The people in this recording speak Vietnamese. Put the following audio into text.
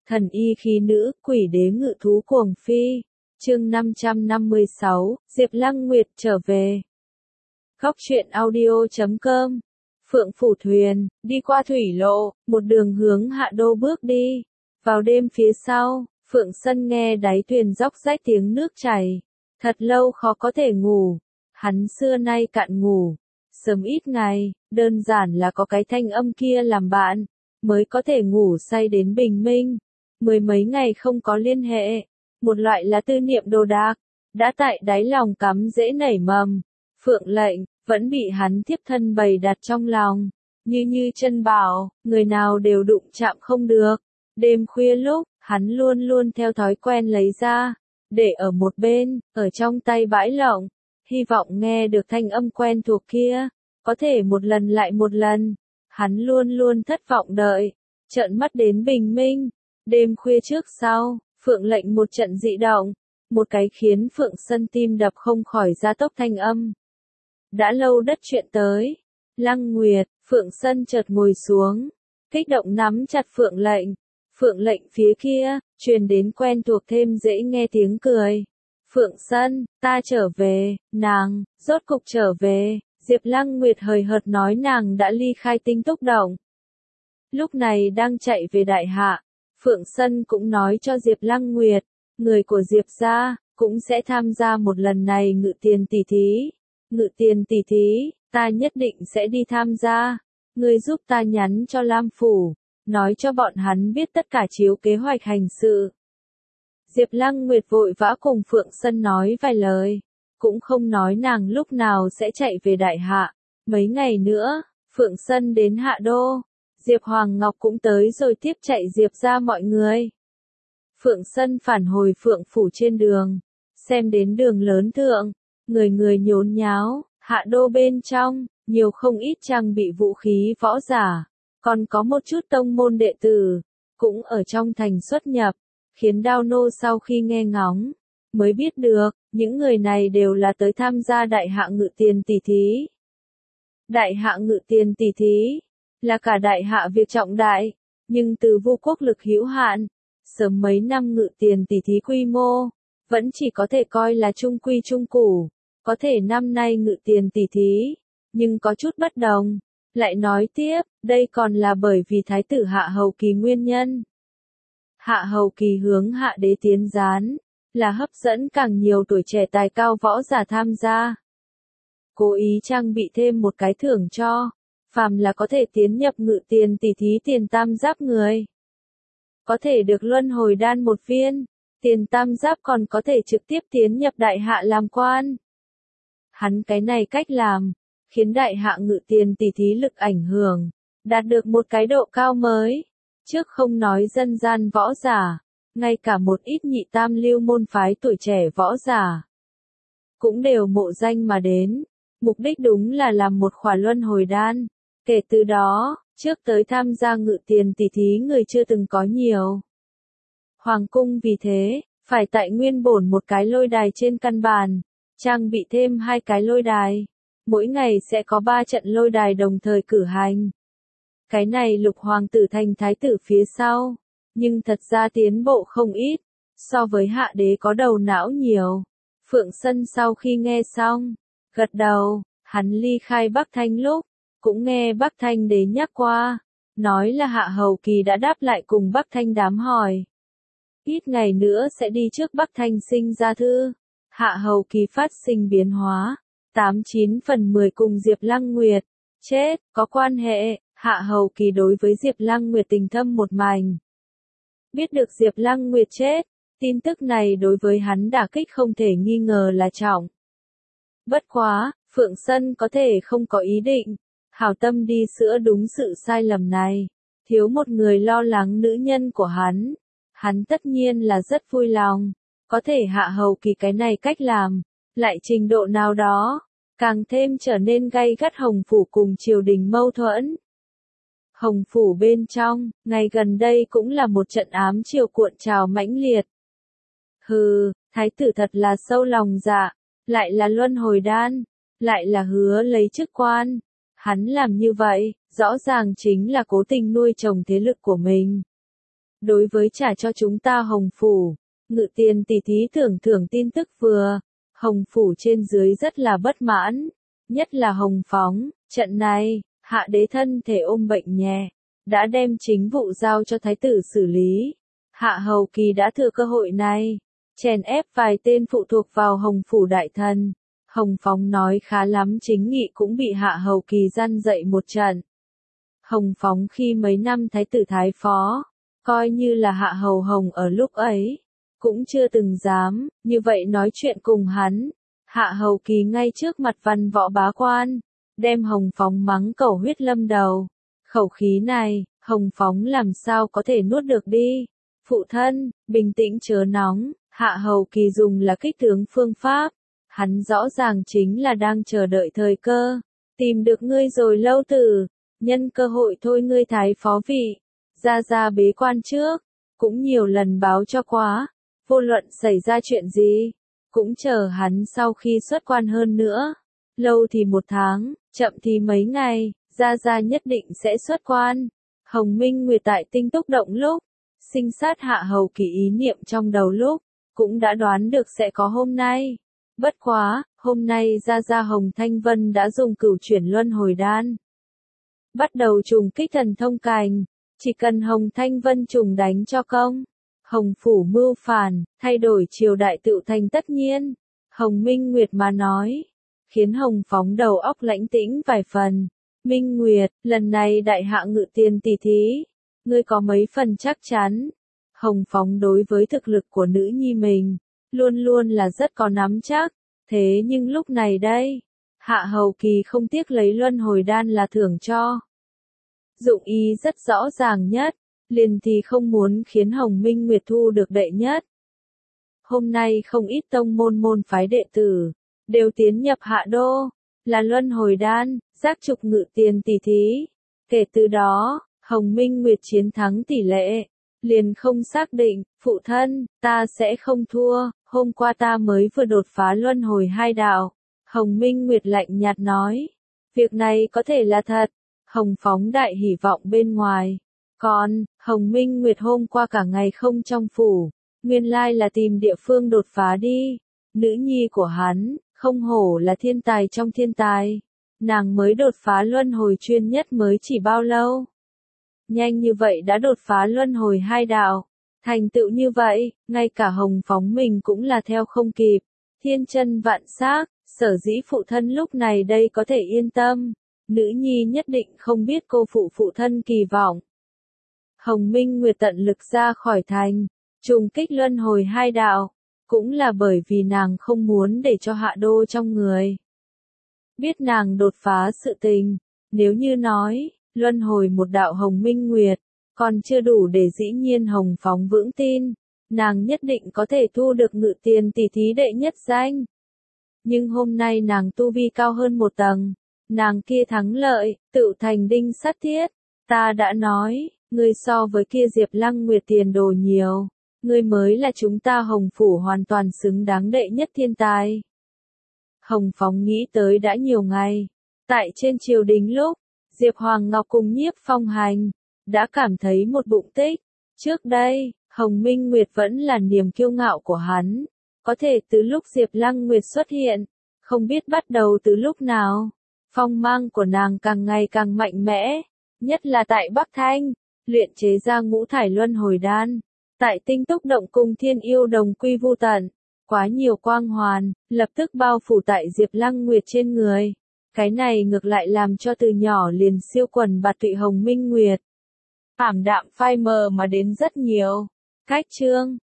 Thần y khí nữ, quỷ đế ngự thú cuồng phi. Chương 556, Diệp Lăng Nguyệt trở về. Góc truyện audio.com. Phượng Phủ Thuyền, đi qua thủy lộ, một đường hướng Hạ Đô bước đi. Vào đêm phía sau, Phượng Sân nghe đáy thuyền róc rách tiếng nước chảy. Thật lâu khó có thể ngủ. Hắn xưa nay cạn ngủ. Sớm ít ngày, đơn giản là có cái thanh âm kia làm bạn, mới có thể ngủ say đến bình minh. Mười mấy ngày không có liên hệ, một loại là tư niệm đồ đạc, đã tại đáy lòng cắm dễ nảy mầm. Phượng lệnh, vẫn bị hắn thiếp thân bày đặt trong lòng, như chân bảo, người nào đều đụng chạm không được. Đêm khuya lúc, hắn luôn luôn theo thói quen lấy ra, để ở một bên, ở trong tay bãi lộng, hy vọng nghe được thanh âm quen thuộc kia, có thể một lần lại một lần. Hắn luôn luôn thất vọng đợi, trợn mắt đến bình minh. Đêm khuya trước sau, Phượng lệnh một trận dị động, một cái khiến Phượng Sân tim đập không khỏi gia tốc thanh âm. Đã lâu đất chuyện tới. Lăng Nguyệt, Phượng Sân chợt ngồi xuống, kích động nắm chặt Phượng lệnh. Phượng lệnh phía kia, truyền đến quen thuộc thêm dễ nghe tiếng cười. Phượng Sân, ta trở về, nàng, rốt cục trở về. Diệp Lăng Nguyệt hời hợt nói nàng đã ly khai Tinh Túc Động. Lúc này đang chạy về Đại Hạ. Phượng Sân cũng nói cho Diệp Lăng Nguyệt, người của Diệp gia cũng sẽ tham gia một lần này ngự tiền tỷ thí. Ngự tiền tỷ thí, ta nhất định sẽ đi tham gia. Ngươi giúp ta nhắn cho Lam Phủ, nói cho bọn hắn biết tất cả chiếu kế hoạch hành sự. Diệp Lăng Nguyệt vội vã cùng Phượng Sân nói vài lời, cũng không nói nàng lúc nào sẽ chạy về Đại Hạ. Mấy ngày nữa, Phượng Sân đến Hạ Đô. Diệp Hoàng Ngọc cũng tới rồi tiếp chạy Diệp ra mọi người. Phượng Sân phản hồi Phượng Phủ trên đường, xem đến đường lớn thượng, người người nhốn nháo. Hạ Đô bên trong, nhiều không ít trang bị vũ khí võ giả, còn có một chút tông môn đệ tử, cũng ở trong thành xuất nhập, khiến Đao Nô sau khi nghe ngóng, mới biết được, những người này đều là tới tham gia Đại Hạ ngự tiền tỷ thí. Đại Hạ ngự tiền tỷ thí là cả Đại Hạ việc trọng đại, nhưng từ Vu quốc lực hữu hạn, sớm mấy năm ngự tiền tỷ thí quy mô, vẫn chỉ có thể coi là trung quy trung củ. Có thể năm nay ngự tiền tỷ thí, nhưng có chút bất đồng. Lại nói tiếp, đây còn là bởi vì Thái tử Hạ Hầu Kỳ nguyên nhân. Hạ Hầu Kỳ hướng Hạ Đế tiến gián, là hấp dẫn càng nhiều tuổi trẻ tài cao võ giả tham gia. Cố ý trang bị thêm một cái thưởng cho, phàm là có thể tiến nhập ngự tiền tỷ thí tiền tam giáp người. Có thể được luân hồi đan một viên, tiền tam giáp còn có thể trực tiếp tiến nhập Đại Hạ làm quan. Hắn cái này cách làm, khiến Đại Hạ ngự tiền tỷ thí lực ảnh hưởng, đạt được một cái độ cao mới. Trước không nói dân gian võ giả, ngay cả một ít nhị tam lưu môn phái tuổi trẻ võ giả, cũng đều mộ danh mà đến, mục đích đúng là làm một khỏa luân hồi đan. Kể từ đó, trước tới tham gia ngự tiền tỷ thí người chưa từng có nhiều. Hoàng cung vì thế, phải tại nguyên bổn một cái lôi đài trên căn bản, trang bị thêm 2 cái lôi đài. Mỗi ngày sẽ có 3 trận lôi đài đồng thời cử hành. Cái này Lục hoàng tử thành thái tử phía sau, nhưng thật ra tiến bộ không ít, so với Hạ Đế có đầu não nhiều. Phượng Sân sau khi nghe xong, gật đầu. Hắn ly khai Bắc Thanh lúc, cũng nghe Bắc Thanh Đế nhắc qua, nói là Hạ Hầu Kỳ đã đáp lại cùng Bắc Thanh đám hỏi. Ít ngày nữa sẽ đi trước Bắc Thanh sinh ra thư. Hạ Hầu Kỳ phát sinh biến hóa, 89 phần 10 cùng Diệp Lăng Nguyệt chết có quan hệ. Hạ Hầu Kỳ đối với Diệp Lăng Nguyệt tình thâm một mảnh. Biết được Diệp Lăng Nguyệt chết, tin tức này đối với hắn đả kích không thể nghi ngờ là trọng. Bất quá, Phượng Sân có thể không có ý định hảo tâm đi sửa đúng sự sai lầm này, thiếu một người lo lắng nữ nhân của hắn tất nhiên là rất vui lòng. Có thể Hạ Hầu Kỳ cái này cách làm, lại trình độ nào đó, càng thêm trở nên gay gắt Hồng Phủ cùng triều đình mâu thuẫn. Hồng Phủ bên trong, ngày gần đây cũng là một trận ám triều cuộn trào mãnh liệt. Hừ, thái tử thật là sâu lòng dạ, lại là luân hồi đan, lại là hứa lấy chức quan. Hắn làm như vậy, rõ ràng chính là cố tình nuôi trồng thế lực của mình. Đối với trả cho chúng ta Hồng Phủ, Ngự Tiền tỷ thí thưởng tin tức vừa, Hồng Phủ trên dưới rất là bất mãn, nhất là Hồng Phóng, trận này, hạ đế thân thể ôm bệnh nhẹ, đã đem chính vụ giao cho thái tử xử lý. Hạ Hầu Kỳ đã thừa cơ hội này, chèn ép vài tên phụ thuộc vào Hồng Phủ đại thần. Hồng Phóng nói khá lắm chính nghị cũng bị Hạ Hầu Kỳ răn dậy một trận. Hồng Phóng khi mấy năm thái tử thái phó, coi như là Hạ Hầu Hồng ở lúc ấy, cũng chưa từng dám, như vậy nói chuyện cùng hắn. Hạ Hầu Kỳ ngay trước mặt văn võ bá quan, đem Hồng Phóng mắng cẩu huyết lâm đầu. Khẩu khí này, Hồng Phóng làm sao có thể nuốt được đi. Phụ thân, bình tĩnh chớ nóng, Hạ Hầu Kỳ dùng là kích tướng phương pháp. Hắn rõ ràng chính là đang chờ đợi thời cơ. Tìm được ngươi rồi Lâu Tử, nhân cơ hội thôi ngươi thái phó vị. Ra bế quan trước, cũng nhiều lần báo cho quá. Vô luận xảy ra chuyện gì, cũng chờ hắn sau khi xuất quan hơn nữa. Lâu thì 1 tháng, chậm thì mấy ngày, Ra nhất định sẽ xuất quan. Hồng Minh Nguyệt tại Tinh Túc Động lúc, sinh sát Hạ Hầu Kỳ ý niệm trong đầu lúc, cũng đã đoán được sẽ có hôm nay. Bất quá, hôm nay Ra Hồng Thanh Vân đã dùng cửu chuyển luân hồi đan. Bắt đầu trùng kích thần thông cành, chỉ cần Hồng Thanh Vân trùng đánh cho công. Hồng Phủ mưu phản, thay đổi triều đại tự thành tất nhiên. Hồng Minh Nguyệt mà nói, khiến Hồng Phóng đầu óc lãnh tĩnh vài phần. Minh Nguyệt, lần này đại hạ Ngự Tiền tỷ thí, ngươi có mấy phần chắc chắn? Hồng Phóng đối với thực lực của nữ nhi mình, luôn luôn là rất có nắm chắc. Thế nhưng lúc này đây, Hạ Hầu Kỳ không tiếc lấy luân hồi đan là thưởng cho. Dụng ý rất rõ ràng nhất, liền thì không muốn khiến Hồng Minh Nguyệt thu được đệ nhất. Hôm nay không ít tông môn phái đệ tử, đều tiến nhập Hạ Đô, là luân hồi đan, giác trục Ngự Tiền tỷ thí. Kể từ đó, Hồng Minh Nguyệt chiến thắng tỷ lệ, liền không xác định. Phụ thân, ta sẽ không thua, hôm qua ta mới vừa đột phá luân hồi 2 đạo. Hồng Minh Nguyệt lạnh nhạt nói, việc này có thể là thật. Hồng Phóng đại hy vọng bên ngoài. Còn, Hồng Minh Nguyệt hôm qua cả ngày không trong phủ, nguyên lai là tìm địa phương đột phá đi. Nữ nhi của hắn, không hổ là thiên tài trong thiên tài. Nàng mới đột phá luân hồi chuyên nhất mới chỉ bao lâu. Nhanh như vậy đã đột phá luân hồi 2 đạo. Thành tựu như vậy, ngay cả Hồng Phóng mình cũng là theo không kịp. Thiên chân vạn xác, sở dĩ phụ thân lúc này đây có thể yên tâm. Nữ nhi nhất định không biết cô phụ thân kỳ vọng. Hồng Minh Nguyệt tận lực ra khỏi thành, trùng kích luân hồi 2 đạo, cũng là bởi vì nàng không muốn để cho Hạ Đô trong người. Biết nàng đột phá sự tình, nếu như nói, luân hồi 1 đạo Hồng Minh Nguyệt, còn chưa đủ để dĩ nhiên Hồng Phóng vững tin, nàng nhất định có thể thu được Ngự Tiền tỷ thí đệ nhất danh. Nhưng hôm nay nàng tu vi cao hơn 1 tầng, nàng kia thắng lợi, tự thành đinh sắt thiết. Ta đã nói, ngươi so với kia Diệp Lăng Nguyệt tiền đồ nhiều, ngươi mới là chúng ta Hồng Phủ hoàn toàn xứng đáng đệ nhất thiên tài. Hồng Phóng nghĩ tới đã nhiều ngày, tại trên triều đình lúc, Diệp Hoàng Ngọc cùng Nhiếp Phong hành, đã cảm thấy một bụng tích. Trước đây, Hồng Minh Nguyệt vẫn là niềm kiêu ngạo của hắn, có thể từ lúc Diệp Lăng Nguyệt xuất hiện, không biết bắt đầu từ lúc nào, phong mang của nàng càng ngày càng mạnh mẽ, nhất là tại Bắc Thanh, luyện chế ra ngũ thải luân hồi đan, tại Tinh Túc Động cùng Thiên Yêu Đồng quy vu tận, quá nhiều quang hoàn, lập tức bao phủ tại Diệp Lăng Nguyệt trên người. Cái này ngược lại làm cho từ nhỏ liền siêu quần bạt tụy Hồng Minh Nguyệt ảm đạm phai mờ mà đến rất nhiều. Cách chương